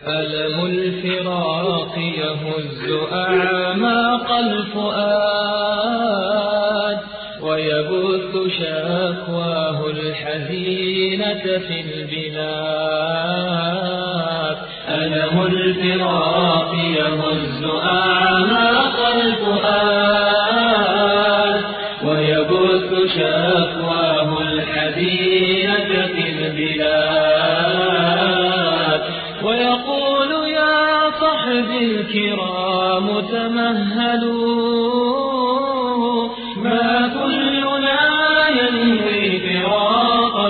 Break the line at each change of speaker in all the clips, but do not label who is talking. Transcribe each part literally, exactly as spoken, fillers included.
ألم الفراق يهز أعماق الفؤاد ويبث شكواه الحزينة في البلاد. ألم الفراق يهز أعماق الفؤاد ويبث شكواه الحزينة في البلاد. ويقول يا صحبي الكرام تمهلوا، ما كلنا ينوي فراقا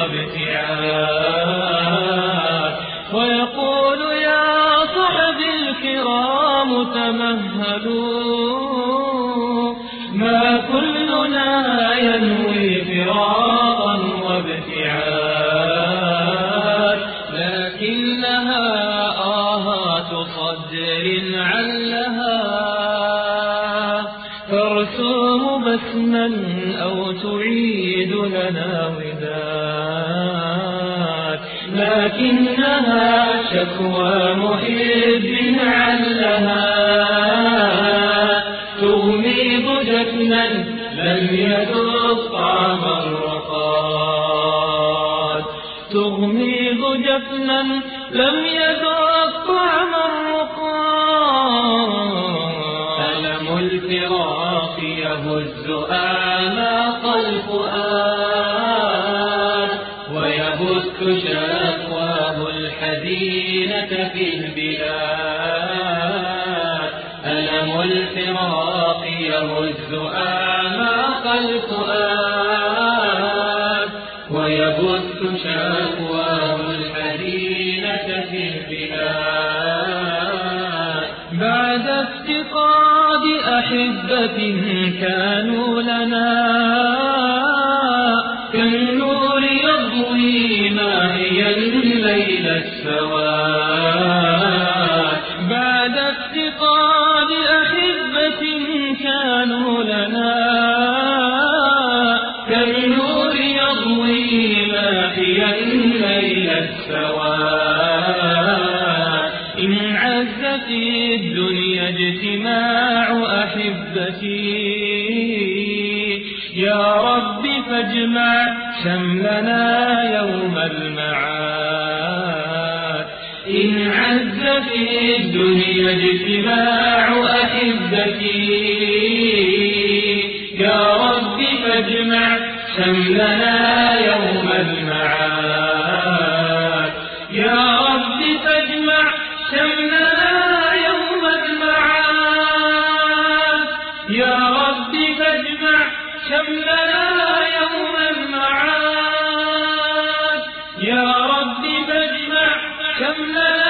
وابتعاد. ويقول يا صحبي الكرام تمهلوا، ما كلنا ينوي فراقا وابتعاد. لكنها آهات صدر علها ترسوم بسما أو تعيد لنا وداد. لكنها شكوى محب علها تغميض جفنا لم يذق طعم الرقاد. تغميض جفنا لم يذق طعم الرقاد. ألم الفراق يهز أعماق الفؤاد ويبث شكواه الحزينة في البلاد. ألم الفراق يهز أعماق الفؤاد ويبث شكواه الحزينة في البلاد. بعد افتقاد أحبة كانوا لنا كالنور يضوي ماهيا الليل السواد. بعد افتقاد أحبة كانوا لنا كالنور يضوي ماهيا الليل السواد. إن عز في الدنيا اجتماع أحبتي يا رب فاجمع شملنا يوم المعاد. إن عز في الدنيا اجتماع أحبتي يا رب فاجمع شملنا يوم المعاد. يا رب فاجمع شملنا يوم المعاد. يا رب فاجمع شملنا يوم المعاد. يا رب فاجمع شملنا